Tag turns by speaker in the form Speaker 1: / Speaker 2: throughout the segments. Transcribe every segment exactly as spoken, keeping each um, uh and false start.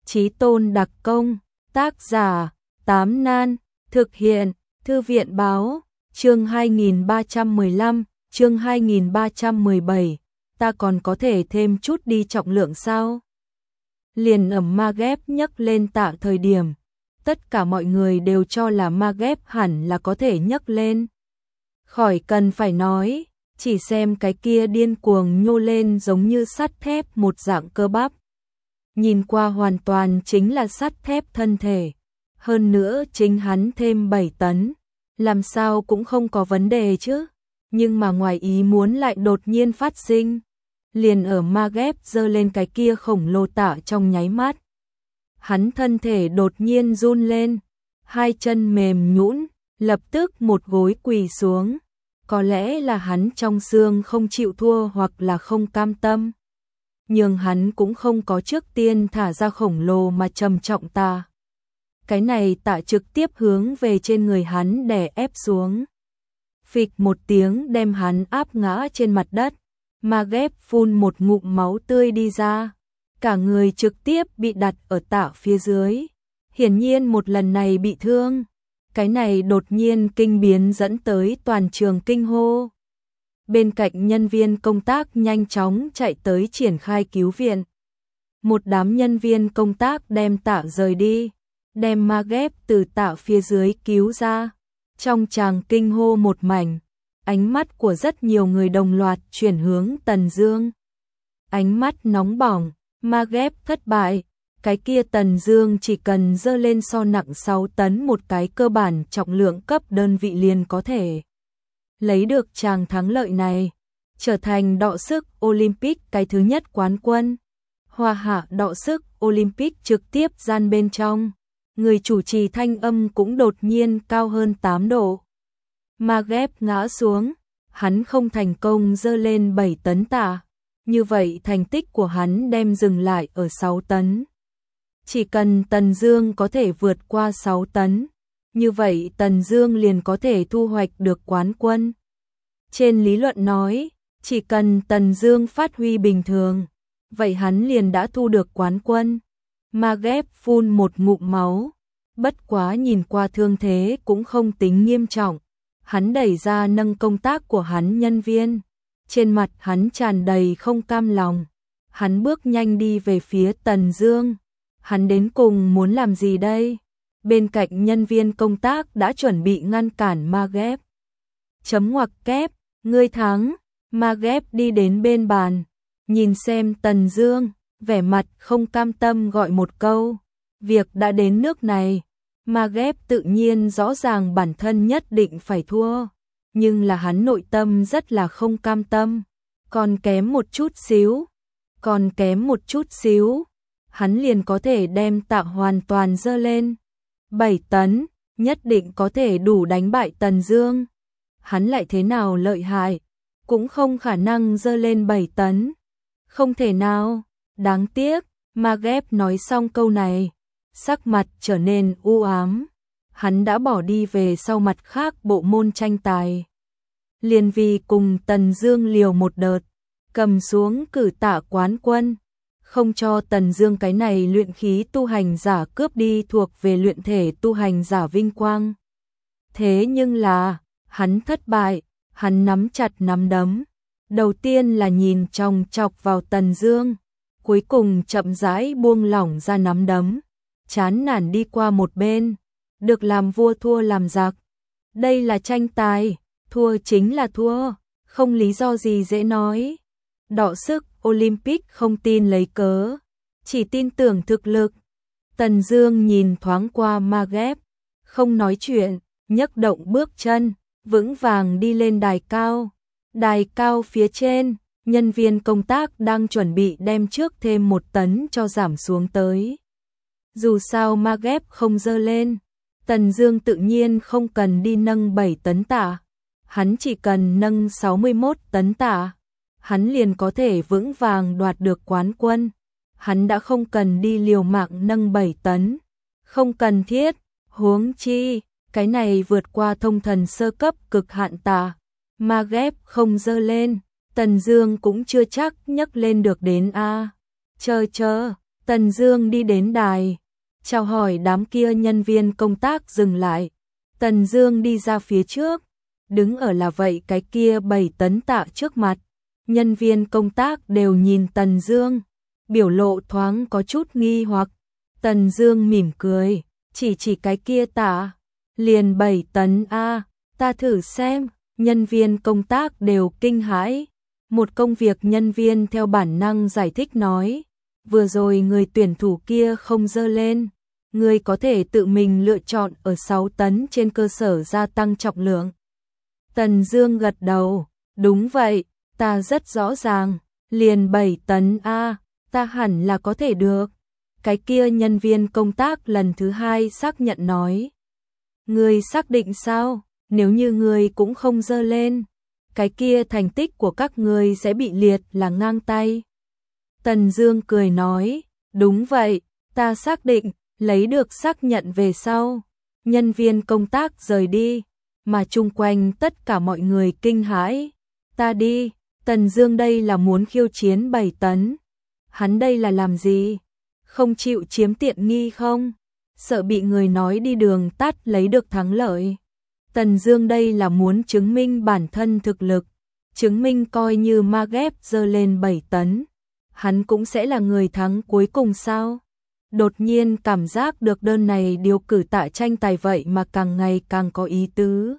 Speaker 1: Chí Tôn đặc công, tác giả, Tám Nan, thực hiện, Thư viện báo, chương hai nghìn ba trăm mười lăm, chương hai nghìn ba trăm mười bảy, ta còn có thể thêm chút đi trọng lượng sao? Liền ẩm Magep nhấc lên tạ thời điểm, tất cả mọi người đều cho là Magep hẳn là có thể nhấc lên. Khỏi cần phải nói, chỉ xem cái kia điên cuồng nhô lên giống như sắt thép một dạng cơ bắp. Nhìn qua hoàn toàn chính là sắt thép thân thể, hơn nữa chính hắn thêm bảy tấn, làm sao cũng không có vấn đề chứ. Nhưng mà ngoài ý muốn lại đột nhiên phát sinh, liền ở Magep giơ lên cái kia khổng lồ tạ trong nháy mắt. Hắn thân thể đột nhiên run lên, hai chân mềm nhũn, lập tức một gối quỳ xuống. Có lẽ là hắn trong xương không chịu thua hoặc là không cam tâm. Nhưng hắn cũng không có trước tiên thả ra khổng lồ mà trầm trọng tạ. Cái này tạ trực tiếp hướng về trên người hắn đè ép xuống. Phịch một tiếng đem hắn áp ngã trên mặt đất. Magep phun một ngụm máu tươi đi ra. Cả người trực tiếp bị đặt ở tạ phía dưới. Hiển nhiên một lần này bị thương. Cái này đột nhiên kinh biến dẫn tới toàn trường kinh hô. Bên cạnh nhân viên công tác nhanh chóng chạy tới triển khai cứu viện. Một đám nhân viên công tác đem tạ rời đi, đem Magep từ tạ phía dưới cứu ra. Trong tràng kinh hô một mảnh, ánh mắt của rất nhiều người đồng loạt chuyển hướng Tần Dương. Ánh mắt nóng bỏng, Magep thất bại. Cái kia Tần Dương chỉ cần dơ lên so nặng sáu tấn một cái cơ bản trọng lượng cấp đơn vị liền có thể lấy được tràng thắng lợi này, trở thành đọ sức Olympic cái thứ nhất quán quân. Hoa hạ đọ sức Olympic trực tiếp gian bên trong, người chủ trì thanh âm cũng đột nhiên cao hơn tám độ. Magep ngã xuống, hắn không thành công dơ lên bảy tấn tạ, như vậy thành tích của hắn đem dừng lại ở sáu tấn. Chỉ cần Tần Dương có thể vượt qua sáu tấn, như vậy Tần Dương liền có thể thu hoạch được quán quân. Trên lý luận nói, chỉ cần Tần Dương phát huy bình thường, vậy hắn liền đã thu được quán quân. Magep phun một ngụm máu, bất quá nhìn qua thương thế cũng không tính nghiêm trọng. Hắn đẩy ra nâng công tác của hắn nhân viên, trên mặt hắn tràn đầy không cam lòng. Hắn bước nhanh đi về phía Tần Dương. Hắn đến cùng muốn làm gì đây? Bên cạnh nhân viên công tác đã chuẩn bị ngăn cản Magep. Chấm ngoặc kép, ngươi thắng. Magep đi đến bên bàn, nhìn xem Tần Dương, vẻ mặt không cam tâm gọi một câu. Việc đã đến nước này, Magep tự nhiên rõ ràng bản thân nhất định phải thua, nhưng là hắn nội tâm rất là không cam tâm. Còn kém một chút xíu, còn kém một chút xíu. Hắn liền có thể đem tạ hoàn toàn dơ lên. bảy tấn, nhất định có thể đủ đánh bại Tần Dương. Hắn lại thế nào lợi hại, cũng không khả năng dơ lên bảy tấn. Không thể nào, đáng tiếc. Magep nói xong câu này, sắc mặt trở nên u ám. Hắn đã bỏ đi về sau mặt khác bộ môn tranh tài. Liền vì cùng Tần Dương liều một đợt, cầm xuống cử tạ quán quân. Không cho Tần Dương cái này luyện khí tu hành giả cướp đi thuộc về luyện thể tu hành giả vinh quang. Thế nhưng là, hắn thất bại, hắn nắm chặt nắm đấm. Đầu tiên là nhìn chòng chọc vào Tần Dương, cuối cùng chậm rãi buông lỏng ra nắm đấm, chán nản đi qua một bên. Được làm vua thua làm giặc. Đây là tranh tài, thua chính là thua, không lý do gì dễ nói. Đọ sức Olympic không tin lấy cớ, chỉ tin tưởng thực lực. Tần Dương nhìn thoáng qua Magep, không nói chuyện, nhấc động bước chân, vững vàng đi lên đài cao. Đài cao phía trên, nhân viên công tác đang chuẩn bị đem trước thêm một tấn cho giảm xuống tới. Dù sao Magep không dơ lên, Tần Dương tự nhiên không cần đi nâng bảy tấn tạ, hắn chỉ cần nâng sáu mươi mốt tấn tạ. Hắn liền có thể vững vàng đoạt được quán quân. Hắn đã không cần đi liều mạng nâng bảy tấn. Không cần thiết, huống chi, cái này vượt qua thông thần sơ cấp cực hạn tạ. Magep không dơ lên, Tần Dương cũng chưa chắc nhấc lên được đến a. Chờ chờ, Tần Dương đi đến đài, chào hỏi đám kia nhân viên công tác dừng lại. Tần Dương đi ra phía trước, đứng ở là vậy cái kia bảy tấn tạ trước mặt. Nhân viên công tác đều nhìn Tần Dương, biểu lộ thoáng có chút nghi hoặc. Tần Dương mỉm cười, chỉ chỉ cái kia tạ, liền bảy tấn a, ta thử xem. Nhân viên công tác đều kinh hãi. Một công việc nhân viên theo bản năng giải thích nói, vừa rồi người tuyển thủ kia không dơ lên, người có thể tự mình lựa chọn ở sáu tấn trên cơ sở gia tăng trọng lượng. Tần Dương gật đầu, đúng vậy, ta rất rõ ràng, liền bảy tấn a, ta hẳn là có thể được. Cái kia nhân viên công tác lần thứ hai xác nhận nói, người xác định sao? Nếu như người cũng không dơ lên, cái kia thành tích của các người sẽ bị liệt là ngang tay. Tần Dương cười nói, đúng vậy, ta xác định. Lấy được xác nhận về sau, nhân viên công tác rời đi, mà chung quanh tất cả mọi người kinh hãi. Ta đi, Tần Dương đây là muốn khiêu chiến bảy tấn. Hắn đây là làm gì? Không chịu chiếm tiện nghi không? Sợ bị người nói đi đường tắt lấy được thắng lợi. Tần Dương đây là muốn chứng minh bản thân thực lực, chứng minh coi như ma ghép dơ lên bảy tấn, hắn cũng sẽ là người thắng cuối cùng sao? Đột nhiên cảm giác được đơn này điều cử tạ tranh tài vậy mà càng ngày càng có ý tứ.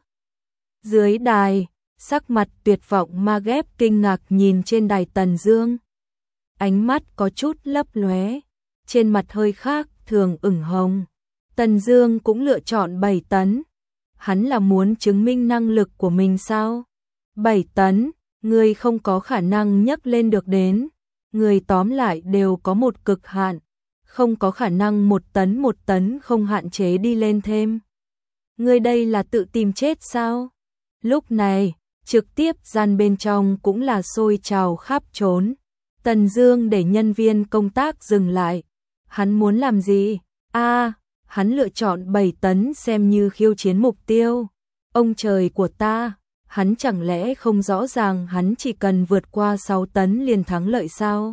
Speaker 1: Dưới đài, sắc mặt tuyệt vọng ma ghép kinh ngạc nhìn trên đài Tần Dương. Ánh mắt có chút lấp lóe, trên mặt hơi khác thường ửng hồng. Tần Dương cũng lựa chọn bảy tấn. Hắn là muốn chứng minh năng lực của mình sao? bảy tấn, người không có khả năng nhấc lên được đến. Người tóm lại đều có một cực hạn. Không có khả năng một tấn một tấn không hạn chế đi lên thêm. Người đây là tự tìm chết sao? Lúc này, trực tiếp gian bên trong cũng là sôi trào khắp trốn. Tần Dương để nhân viên công tác dừng lại. Hắn muốn làm gì? A, à, hắn lựa chọn bảy tấn xem như khiêu chiến mục tiêu. Ông trời của ta, hắn chẳng lẽ không rõ ràng hắn chỉ cần vượt qua sáu tấn liền thắng lợi sao?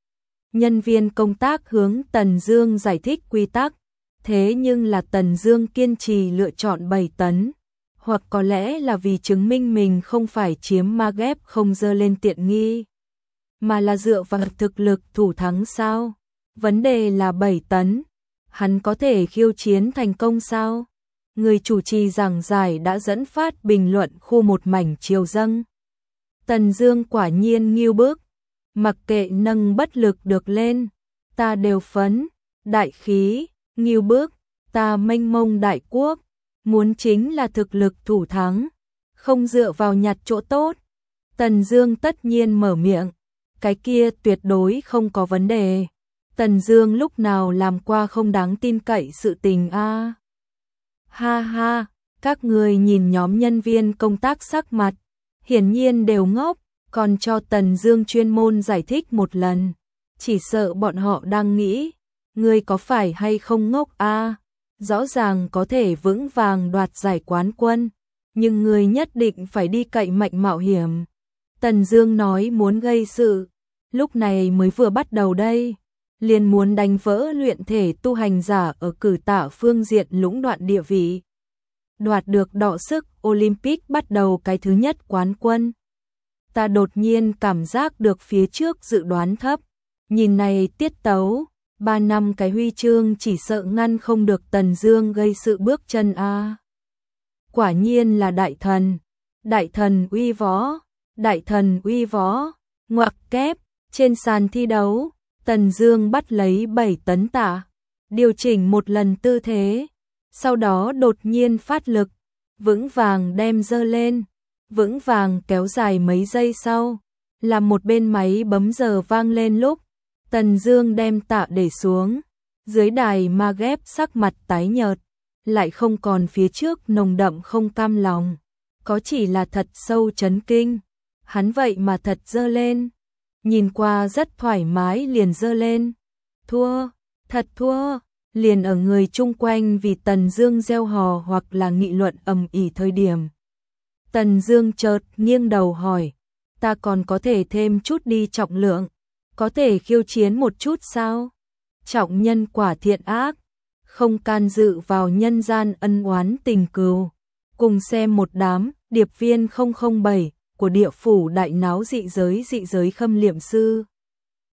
Speaker 1: Nhân viên công tác hướng Tần Dương giải thích quy tắc, thế nhưng là Tần Dương kiên trì lựa chọn bảy tấn, hoặc có lẽ là vì chứng minh mình không phải chiếm ma ghép không dơ lên tiện nghi, mà là dựa vào thực lực thủ thắng sao? Vấn đề là bảy tấn, hắn có thể khiêu chiến thành công sao? Người chủ trì giảng giải đã dẫn phát bình luận khu một mảnh chiều dâng. Tần Dương quả nhiên nghiêu bức, mặc kệ nâng bất lực được lên, ta đều phấn, đại khí, nghiêu bức, ta mênh mông đại quốc, muốn chính là thực lực thủ thắng, không dựa vào nhặt chỗ tốt. Tần Dương tất nhiên mở miệng, cái kia tuyệt đối không có vấn đề. Tần Dương lúc nào làm qua không đáng tin cậy sự tình a? À? Ha ha, các người nhìn nhóm nhân viên công tác sắc mặt, hiển nhiên đều ngốc, còn cho Tần Dương chuyên môn giải thích một lần, chỉ sợ bọn họ đang nghĩ, ngươi có phải hay không ngốc a? À? Rõ ràng có thể vững vàng đoạt giải quán quân, nhưng ngươi nhất định phải đi cậy mạnh mạo hiểm. Tần Dương nói muốn gây sự, lúc này mới vừa bắt đầu đây, liền muốn đánh vỡ luyện thể tu hành giả ở cử tạ phương diện lũng đoạn địa vị. Đoạt được đọ sức Olympic bắt đầu cái thứ nhất quán quân. Ta đột nhiên cảm giác được phía trước dự đoán thấp, nhìn này tiết tấu, ba năm cái huy chương chỉ sợ ngăn không được Tần Dương gây sự bước chân a. À. Quả nhiên là đại thần, đại thần uy võ, đại thần uy võ, ngoặc kép, trên sàn thi đấu, Tần Dương bắt lấy bảy tấn tạ, điều chỉnh một lần tư thế, sau đó đột nhiên phát lực, vững vàng đem dơ lên, vững vàng kéo dài mấy giây sau, làm một bên máy bấm giờ vang lên lúc Tần Dương đem tạ để xuống, dưới đài ma ghép sắc mặt tái nhợt, lại không còn phía trước nồng đậm không cam lòng, có chỉ là thật sâu chấn kinh, hắn vậy mà thật dơ lên, nhìn qua rất thoải mái liền dơ lên, thua, thật thua, liền ở người chung quanh vì Tần Dương reo hò hoặc là nghị luận ầm ĩ thời điểm. Tần Dương chợt nghiêng đầu hỏi, ta còn có thể thêm chút đi trọng lượng, có thể khiêu chiến một chút sao? trọng nhân quả thiện ác, không can dự vào nhân gian ân oán tình cừu. Cùng xem một đám điệp viên không không bảy của địa phủ đại náo dị giới dị giới khâm liệm sư.